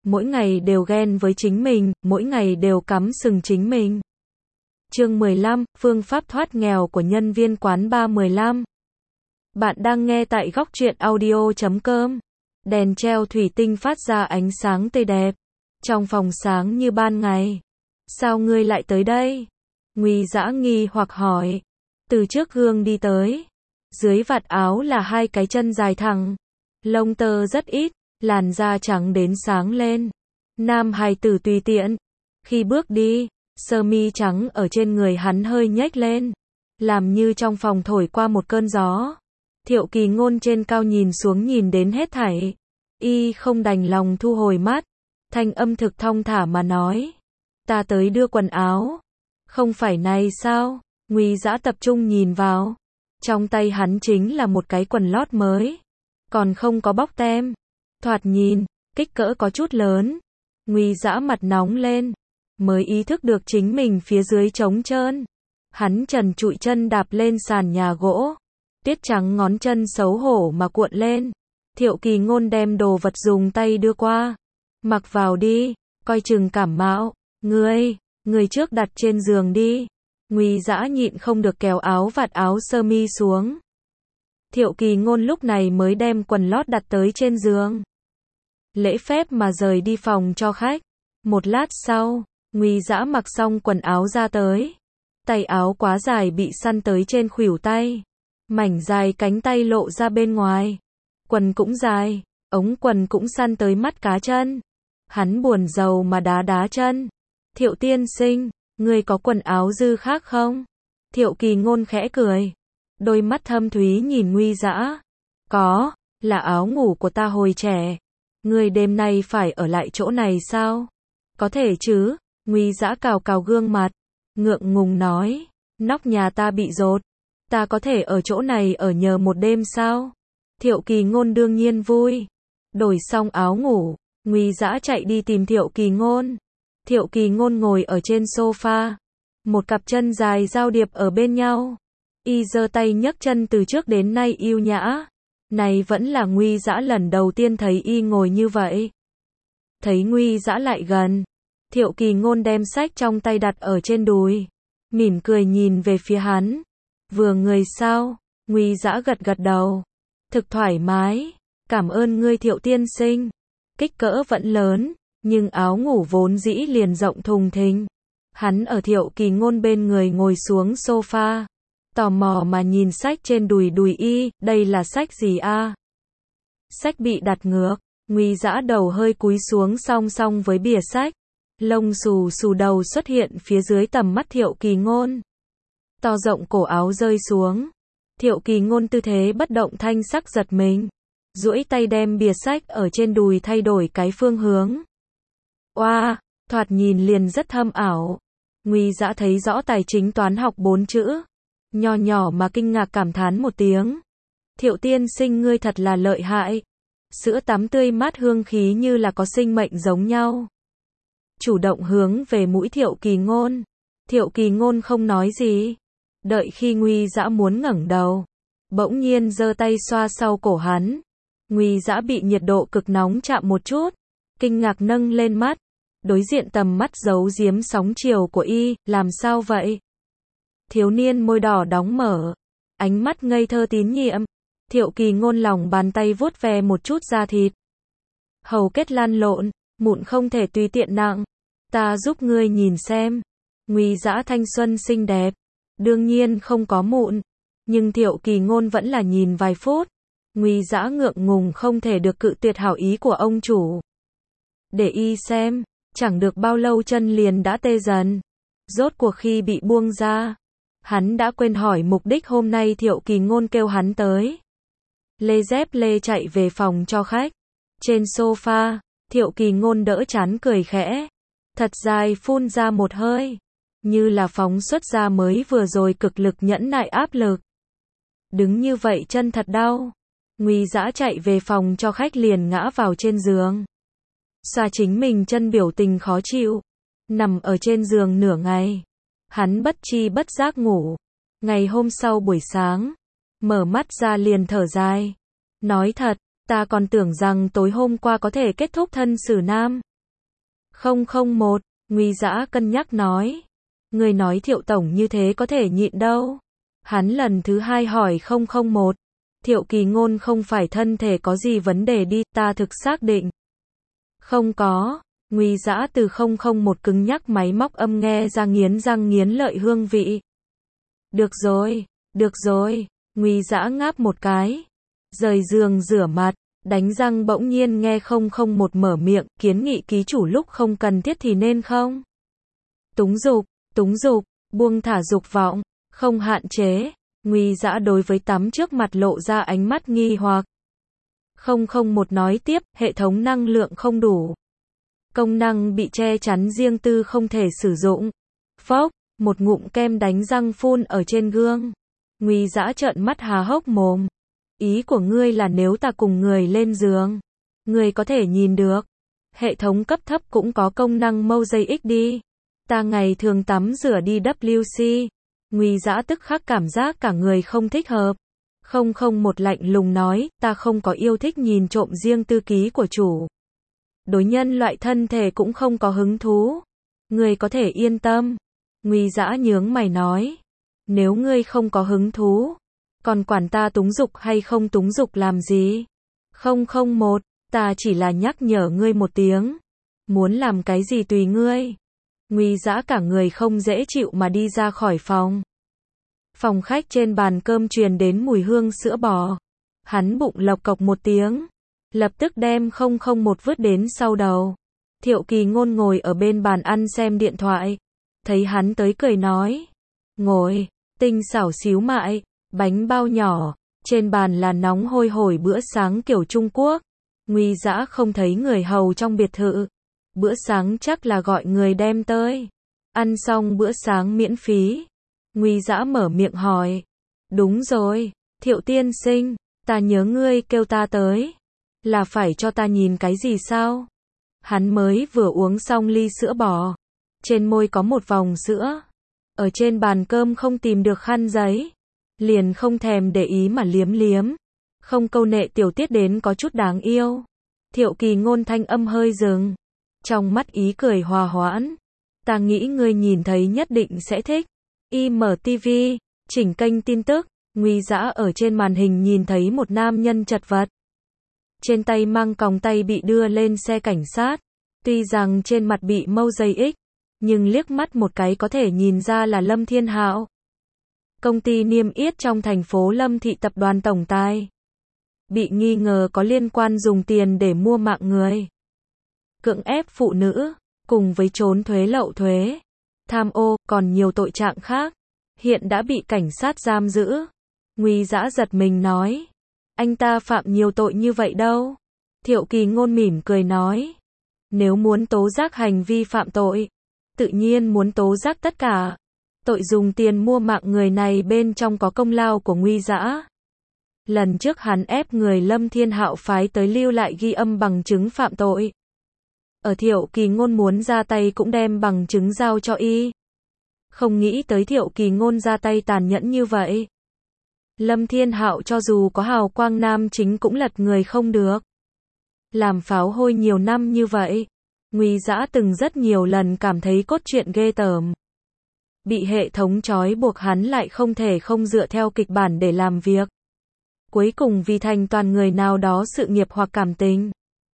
mỗi ngày đều ghen với chính mình, mỗi ngày đều cắm sừng chính mình. Chương 15, phương pháp thoát nghèo của nhân viên quán bar 15. Bạn đang nghe tại góc truyện audio.com. Đèn treo thủy tinh phát ra ánh sáng tươi đẹp. Trong phòng sáng như ban ngày. Sao ngươi lại tới đây? Ngụy Dã nghi hoặc hỏi. Từ trước gương đi tới. Dưới vạt áo là hai cái chân dài thẳng. Lông tơ rất ít, làn da trắng đến sáng lên. Nam hài tử tùy tiện. Khi bước đi, sơ mi trắng ở trên người hắn hơi nhếch lên. Làm như trong phòng thổi qua một cơn gió. Thiệu Kỳ Ngôn trên cao nhìn xuống nhìn đến hết thảy. Y không đành lòng thu hồi mắt. Thanh âm thực thong thả mà nói. Ta tới đưa quần áo. Không phải này sao? Ngụy Dã tập trung nhìn vào. Trong tay hắn chính là một cái quần lót mới. Còn không có bóc tem. Thoạt nhìn, kích cỡ có chút lớn. Ngụy Dã mặt nóng lên. Mới ý thức được chính mình phía dưới trống trơn. Hắn trần trụi chân đạp lên sàn nhà gỗ. Tiết trắng ngón chân xấu hổ mà cuộn lên. Thiệu Kỳ Ngôn đem đồ vật dùng tay đưa qua. Mặc vào đi, coi chừng cảm mạo. Người trước đặt trên giường đi. Ngụy Dã nhịn không được kéo áo vạt áo sơ mi xuống. Thiệu Kỳ Ngôn lúc này mới đem quần lót đặt tới trên giường. Lễ phép mà rời đi phòng cho khách. Một lát sau, Ngụy Dã mặc xong quần áo ra tới. Tay áo quá dài bị săn tới trên khuỷu tay. Mảnh dài cánh tay lộ ra bên ngoài. Quần cũng dài, ống quần cũng săn tới mắt cá chân. Hắn buồn rầu mà đá đá chân. Thiệu tiên sinh, ngươi có quần áo dư khác không? Thiệu Kỳ Ngôn khẽ cười. Đôi mắt thâm thúy nhìn Ngụy Dã. Có, là áo ngủ của ta hồi trẻ. Ngươi đêm nay phải ở lại chỗ này sao? Có thể chứ? Ngụy Dã cào cào gương mặt. Ngượng ngùng nói. Nóc nhà ta bị dột. Ta có thể ở chỗ này ở nhờ một đêm sao? Thiệu Kỳ Ngôn đương nhiên vui. Đổi xong áo ngủ, Ngụy Dã chạy đi tìm Thiệu Kỳ Ngôn. Thiệu Kỳ Ngôn ngồi ở trên sofa. Một cặp chân dài giao điệp ở bên nhau. Y giơ tay nhấc chân từ trước đến nay yêu nhã. Này vẫn là Ngụy Dã lần đầu tiên thấy y ngồi như vậy. Thấy Ngụy Dã lại gần. Thiệu Kỳ Ngôn đem sách trong tay đặt ở trên đùi. Mỉm cười nhìn về phía hắn. Vừa người sao? Ngụy Dã gật gật đầu. Thực thoải mái. Cảm ơn ngươi Thiệu tiên sinh. Kích cỡ vẫn lớn, nhưng áo ngủ vốn dĩ liền rộng thùng thình. Hắn ở Thiệu Kỳ Ngôn bên người ngồi xuống sofa. Tò mò mà nhìn sách trên đùi y, đây là sách gì a? Sách bị đặt ngược. Ngụy Dã đầu hơi cúi xuống song song với bìa sách. Lông xù xù đầu xuất hiện phía dưới tầm mắt Thiệu Kỳ Ngôn. To rộng cổ áo rơi xuống. Thiệu Kỳ Ngôn tư thế bất động thanh sắc giật mình. Duỗi tay đem bìa sách ở trên đùi thay đổi cái phương hướng. Oa, thoạt nhìn liền rất thâm ảo. Ngụy Dã thấy rõ tài chính toán học 4 chữ. Nho nhỏ mà kinh ngạc cảm thán một tiếng. Thiệu tiên sinh ngươi thật là lợi hại. Sữa tắm tươi mát hương khí như là có sinh mệnh giống nhau. Chủ động hướng về mũi Thiệu Kỳ Ngôn. Thiệu Kỳ Ngôn không nói gì. Đợi khi Ngụy Dã muốn ngẩng đầu, bỗng nhiên giơ tay xoa sau cổ hắn. Ngụy Dã bị nhiệt độ cực nóng chạm một chút, kinh ngạc nâng lên mắt, đối diện tầm mắt giấu giếm sóng chiều của y, làm sao vậy? Thiếu niên môi đỏ đóng mở, ánh mắt ngây thơ tín nhiệm. Thiệu Kỳ Ngôn lòng bàn tay vuốt ve một chút da thịt. Hầu kết lăn lộn, mụn không thể tùy tiện nặng. Ta giúp ngươi nhìn xem. Ngụy Dã thanh xuân xinh đẹp. Đương nhiên không có mụn. Nhưng Thiệu Kỳ Ngôn vẫn là nhìn vài phút. Ngụy Dã ngượng ngùng không thể được cự tuyệt hảo ý của ông chủ. Để y xem. Chẳng được bao lâu chân liền đã tê dần. Rốt cuộc khi bị buông ra. Hắn đã quên hỏi mục đích hôm nay Thiệu Kỳ Ngôn kêu hắn tới. Lê dép lê chạy về phòng cho khách. Trên sofa, Thiệu Kỳ Ngôn đỡ chán cười khẽ. Thật dài phun ra một hơi. Như là phóng xuất ra mới vừa rồi cực lực nhẫn nại áp lực. Đứng như vậy chân thật đau. Ngụy Dã chạy về phòng cho khách liền ngã vào trên giường. Xoa chính mình chân biểu tình khó chịu. Nằm ở trên giường nửa ngày. Hắn bất chi bất giác ngủ. Ngày hôm sau buổi sáng, mở mắt ra liền thở dài. Nói thật, ta còn tưởng rằng tối hôm qua có thể kết thúc thân xử nam. 001, Nguy Dã cân nhắc nói. Người nói Thiệu tổng như thế có thể nhịn đâu. Hắn lần thứ hai hỏi 001. Thiệu Kỳ Ngôn không phải thân thể có gì vấn đề đi, ta thực xác định. Không có. Nguy Dã từ 001 cứng nhắc máy móc âm nghe ra nghiến răng nghiến lợi hương vị. Được rồi, Nguy Dã ngáp một cái. Rời giường rửa mặt, đánh răng bỗng nhiên nghe 001 mở miệng, kiến nghị ký chủ lúc không cần thiết thì nên không. Túng dục, buông thả dục vọng, không hạn chế. Nguy Dã đối với tắm trước mặt lộ ra ánh mắt nghi hoặc. 001 nói tiếp, hệ thống năng lượng không đủ. Công năng bị che chắn riêng tư không thể sử dụng. Phốc, một ngụm kem đánh răng phun ở trên gương. Nguy Dã trợn mắt há hốc mồm. Ý của ngươi là nếu ta cùng người lên giường, ngươi có thể nhìn được. Hệ thống cấp thấp cũng có công năng Mosaic đi. Ta ngày thường tắm rửa đi WC. Nguy Dã tức khắc cảm giác cả người không thích hợp. 001 lạnh lùng nói, ta không có yêu thích nhìn trộm riêng tư ký của chủ. Đối nhân loại thân thể cũng không có hứng thú. Ngươi có thể yên tâm. Nguy Dã nhướng mày nói. Nếu ngươi không có hứng thú, còn quản ta túng dục hay không túng dục làm gì? 001, ta chỉ là nhắc nhở ngươi một tiếng. Muốn làm cái gì tùy ngươi. Nguy Dã cả người không dễ chịu mà đi ra khỏi phòng. Phòng khách trên bàn cơm truyền đến mùi hương sữa bò. Hắn bụng lộc cộc một tiếng. Lập tức đem 001 vứt đến sau đầu. Thiệu Kỳ Ngôn ngồi ở bên bàn ăn xem điện thoại. Thấy hắn tới cười nói. Ngồi, tinh xảo xíu mại, bánh bao nhỏ. Trên bàn là nóng hôi hổi bữa sáng kiểu Trung Quốc. Nguy Dã không thấy người hầu trong biệt thự. Bữa sáng chắc là gọi người đem tới. Ăn xong bữa sáng miễn phí. Nguy Dã mở miệng hỏi. Đúng rồi, Thiệu tiên sinh, ta nhớ ngươi kêu ta tới. Là phải cho ta nhìn cái gì sao? Hắn mới vừa uống xong ly sữa bò. Trên môi có một vòng sữa. Ở trên bàn cơm không tìm được khăn giấy. Liền không thèm để ý mà liếm liếm. Không câu nệ tiểu tiết đến có chút đáng yêu. Thiệu Kỳ Ngôn thanh âm hơi dừng. Trong mắt ý cười hòa hoãn. Ta nghĩ ngươi nhìn thấy nhất định sẽ thích. IMTV, chỉnh kênh tin tức. Nguy Dã ở trên màn hình nhìn thấy một nam nhân chật vật. Trên tay mang còng tay bị đưa lên xe cảnh sát. Tuy rằng trên mặt bị Mosaic, nhưng liếc mắt một cái có thể nhìn ra là Lâm Thiên Hạo. Công ty niêm yết trong thành phố Lâm Thị tập đoàn tổng tài. Bị nghi ngờ có liên quan dùng tiền để mua mạng người. Cưỡng ép phụ nữ, cùng với trốn thuế lậu thuế, tham ô, còn nhiều tội trạng khác. Hiện đã bị cảnh sát giam giữ. Nguy Dã giật mình nói. Anh ta phạm nhiều tội như vậy đâu. Thiệu Kỳ Ngôn mỉm cười nói. Nếu muốn tố giác hành vi phạm tội, tự nhiên muốn tố giác tất cả. Tội dùng tiền mua mạng người này bên trong có công lao của Nguy Dã. Lần trước hắn ép người Lâm Thiên Hạo phái tới lưu lại ghi âm bằng chứng phạm tội. Ở Thiệu Kỳ Ngôn muốn ra tay cũng đem bằng chứng giao cho y. Không nghĩ tới Thiệu Kỳ Ngôn ra tay tàn nhẫn như vậy. Lâm Thiên Hạo cho dù có hào quang nam chính cũng lật người không được. Làm pháo hôi nhiều năm như vậy, Nguy Dã từng rất nhiều lần cảm thấy cốt truyện ghê tởm. Bị hệ thống trói buộc hắn lại không thể không dựa theo kịch bản để làm việc. Cuối cùng vì thành toàn người nào đó sự nghiệp hoặc cảm tình,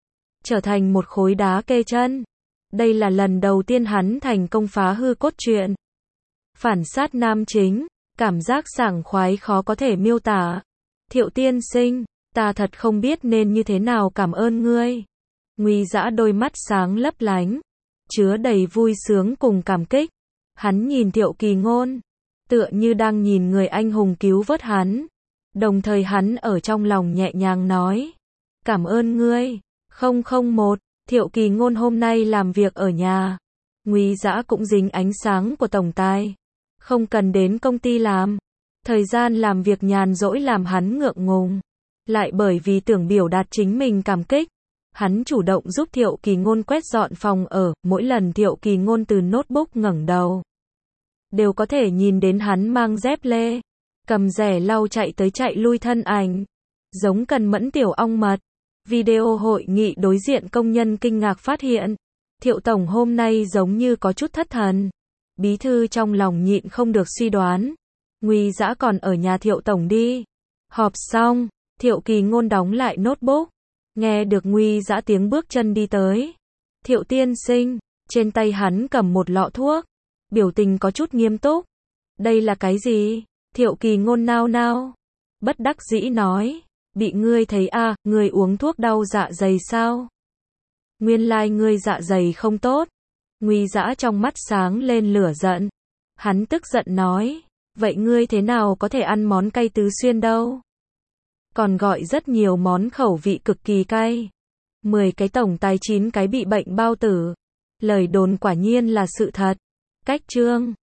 trở thành một khối đá kê chân. Đây là lần đầu tiên hắn thành công phá hư cốt truyện. Phản sát nam chính, cảm giác sảng khoái khó có thể miêu tả. Thiệu tiên sinh, ta thật không biết nên như thế nào cảm ơn ngươi. Nguy Dã đôi mắt sáng lấp lánh, chứa đầy vui sướng cùng cảm kích. Hắn nhìn Thiệu Kỳ Ngôn, tựa như đang nhìn người anh hùng cứu vớt hắn. Đồng thời hắn ở trong lòng nhẹ nhàng nói. Cảm ơn ngươi. 001, Thiệu Kỳ Ngôn hôm nay làm việc ở nhà. Nguy Dã cũng dính ánh sáng của tổng tài. Không cần đến công ty làm. Thời gian làm việc nhàn rỗi làm hắn ngượng ngùng. Lại bởi vì tưởng biểu đạt chính mình cảm kích, hắn chủ động giúp Thiệu Kỳ Ngôn quét dọn phòng ở. Mỗi lần Thiệu Kỳ Ngôn từ notebook ngẩng đầu, đều có thể nhìn đến hắn mang dép lê, cầm rẻ lau chạy tới chạy lui thân ảnh. Giống cần mẫn tiểu ong mật. Video hội nghị đối diện công nhân kinh ngạc phát hiện. Thiệu tổng hôm nay giống như có chút thất thần. Bí thư trong lòng nhịn không được suy đoán. Nguy Dã còn ở nhà Thiệu tổng đi. Họp xong, Thiệu Kỳ Ngôn đóng lại notebook. Nghe được Nguy Dã tiếng bước chân đi tới. Thiệu tiên sinh, trên tay hắn cầm một lọ thuốc. Biểu tình có chút nghiêm túc. Đây là cái gì? Thiệu Kỳ Ngôn nao nao. Bất đắc dĩ nói. Bị ngươi thấy à, ngươi uống thuốc đau dạ dày sao? Nguyên lai ngươi dạ dày không tốt. Nguy Dã trong mắt sáng lên lửa giận. Hắn tức giận nói. Vậy ngươi thế nào có thể ăn món cay tứ xuyên đâu? Còn gọi rất nhiều món khẩu vị cực kỳ cay. 10 cái tổng tài 9 cái bị bệnh bao tử. Lời đồn quả nhiên là sự thật. Cách chương